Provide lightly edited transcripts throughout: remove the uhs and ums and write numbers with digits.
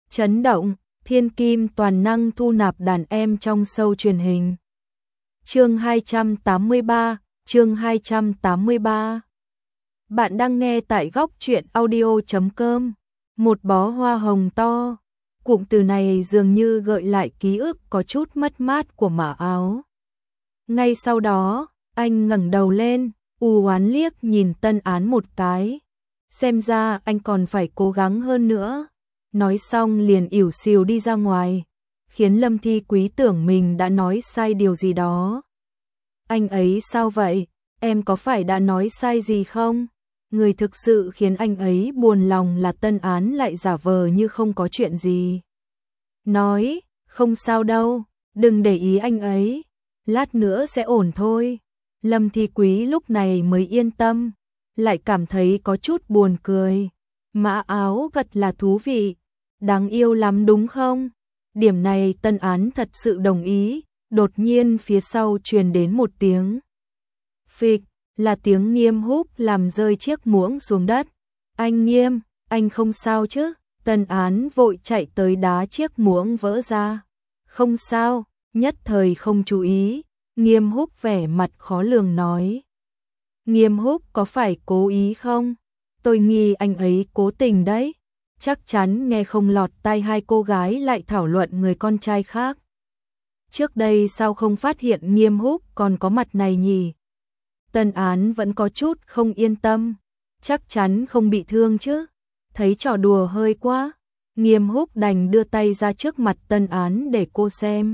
Chấn động, thiên kim toàn năng thu nạp đàn em trong show truyền hình. Chương 283, chương 283. Bạn đang nghe tại góc truyện audio.com. Một bó hoa hồng to. Cụm từ này dường như gợi lại ký ức có chút mất mát của Mã Áo. Ngay sau đó, anh ngẩng đầu lên, u oán liếc nhìn Tân Án một cái. Xem ra anh còn phải cố gắng hơn nữa. Nói xong liền ỉu xìu đi ra ngoài, khiến Lâm Thi Quý tưởng mình đã nói sai điều gì đó. Anh ấy sao vậy? Em có phải đã nói sai gì không? Người thực sự khiến anh ấy buồn lòng là Tân Án lại giả vờ như không có chuyện gì. Nói, không sao đâu, đừng để ý anh ấy, lát nữa sẽ ổn thôi. Lâm Thi Quý lúc này mới yên tâm, lại cảm thấy có chút buồn cười. Mã Áo thật là thú vị, đáng yêu lắm đúng không? Điểm này Tân Án thật sự đồng ý. Đột nhiên phía sau truyền đến một tiếng phịch, là tiếng Nghiêm Húc làm rơi chiếc muỗng xuống đất. Anh Nghiêm, anh không sao chứ? Tân Án vội chạy tới đá chiếc muỗng vỡ ra. Không sao, nhất thời không chú ý. Nghiêm Húc vẻ mặt khó lường nói. Nghiêm Húc có phải cố ý không? Tôi nghi anh ấy cố tình đấy. Chắc chắn nghe không lọt tai hai cô gái lại thảo luận người con trai khác. Trước đây sao không phát hiện Nghiêm Húc còn có mặt này nhỉ? Tân Án vẫn có chút không yên tâm. Chắc chắn không bị thương chứ? Thấy trò đùa hơi quá. Nghiêm Húc đành đưa tay ra trước mặt Tân Án để cô xem.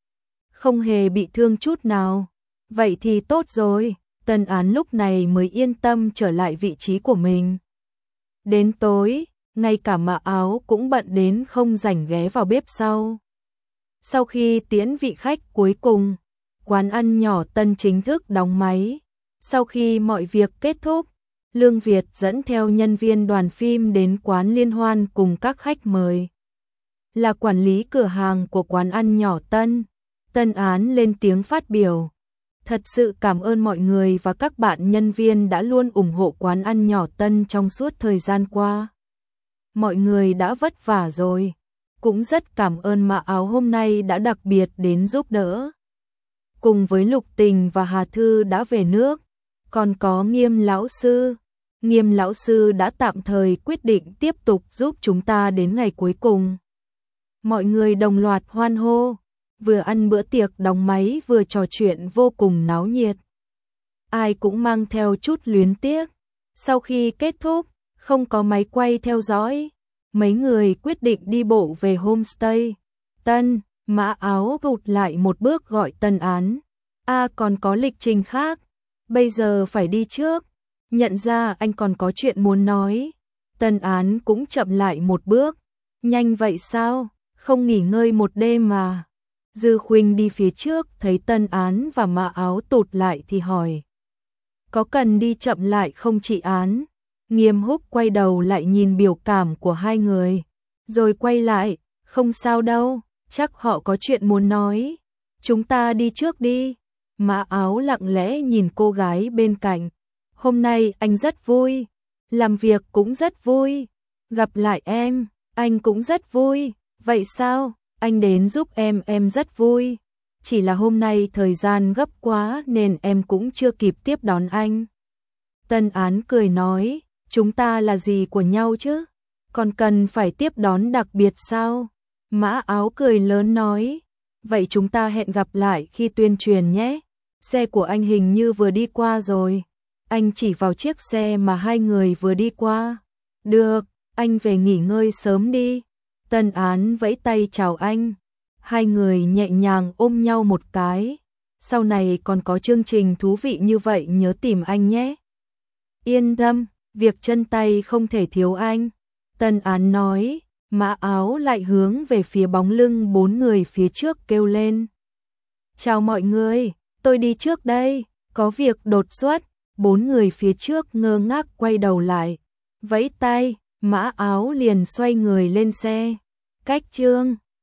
Không hề bị thương chút nào. Vậy thì tốt rồi. Tân Án lúc này mới yên tâm trở lại vị trí của mình. Đến tối, ngay cả Mã Áo cũng bận đến không rảnh ghé vào bếp sau. Sau khi tiễn vị khách cuối cùng, quán ăn nhỏ Tân chính thức đóng máy. Sau khi mọi việc kết thúc, Lương Việt dẫn theo nhân viên đoàn phim đến quán liên hoan cùng các khách mời. Là quản lý cửa hàng của quán ăn nhỏ Tân, Tân Án lên tiếng phát biểu. Thật sự cảm ơn mọi người và các bạn nhân viên đã luôn ủng hộ quán ăn nhỏ Tân trong suốt thời gian qua. Mọi người đã vất vả rồi. Cũng rất cảm ơn Mã Áo hôm nay đã đặc biệt đến giúp đỡ. Cùng với Lục Tình và Hà Thư đã về nước, còn có Nghiêm lão sư. Nghiêm lão sư đã tạm thời quyết định tiếp tục giúp chúng ta đến ngày cuối cùng. Mọi người đồng loạt hoan hô, vừa ăn bữa tiệc đóng máy vừa trò chuyện vô cùng náo nhiệt. Ai cũng mang theo chút luyến tiếc. Sau khi kết thúc, không có máy quay theo dõi. Mấy người quyết định đi bộ về homestay. Tân, Mã Áo vụt lại một bước gọi Tân Án. Còn có lịch trình khác. Bây giờ phải đi trước. Nhận ra anh còn có chuyện muốn nói. Tân Án cũng chậm lại một bước. Nhanh vậy sao? Không nghỉ ngơi một đêm mà. Dư Khuynh đi phía trước thấy Tân Án và Mã Áo tụt lại thì hỏi. Có cần đi chậm lại không chị Án? Nghiêm Húc quay đầu lại nhìn biểu cảm của hai người, rồi quay lại, không sao đâu, chắc họ có chuyện muốn nói. Chúng ta đi trước đi. Mã Áo lặng lẽ nhìn cô gái bên cạnh. Hôm nay anh rất vui, làm việc cũng rất vui. Gặp lại em, anh cũng rất vui. Vậy sao? Anh đến giúp em rất vui. Chỉ là hôm nay thời gian gấp quá nên em cũng chưa kịp tiếp đón anh. Tân Án cười nói. Chúng ta là gì của nhau chứ? Còn cần phải tiếp đón đặc biệt sao? Mã Áo cười lớn nói. Vậy chúng ta hẹn gặp lại khi tuyên truyền nhé. Xe của anh hình như vừa đi qua rồi. Anh chỉ vào chiếc xe mà hai người vừa đi qua. Được, anh về nghỉ ngơi sớm đi. Tân Án vẫy tay chào anh. Hai người nhẹ nhàng ôm nhau một cái. Sau này còn có chương trình thú vị như vậy nhớ tìm anh nhé. Yên tâm. Việc chân tay không thể thiếu anh. Tân Án nói. Mã Áo lại hướng về phía bóng lưng bốn người phía trước kêu lên. Chào mọi người, tôi đi trước đây. Có việc đột xuất. Bốn người phía trước ngơ ngác quay đầu lại. Vẫy tay, Mã Áo liền xoay người lên xe. Cách chương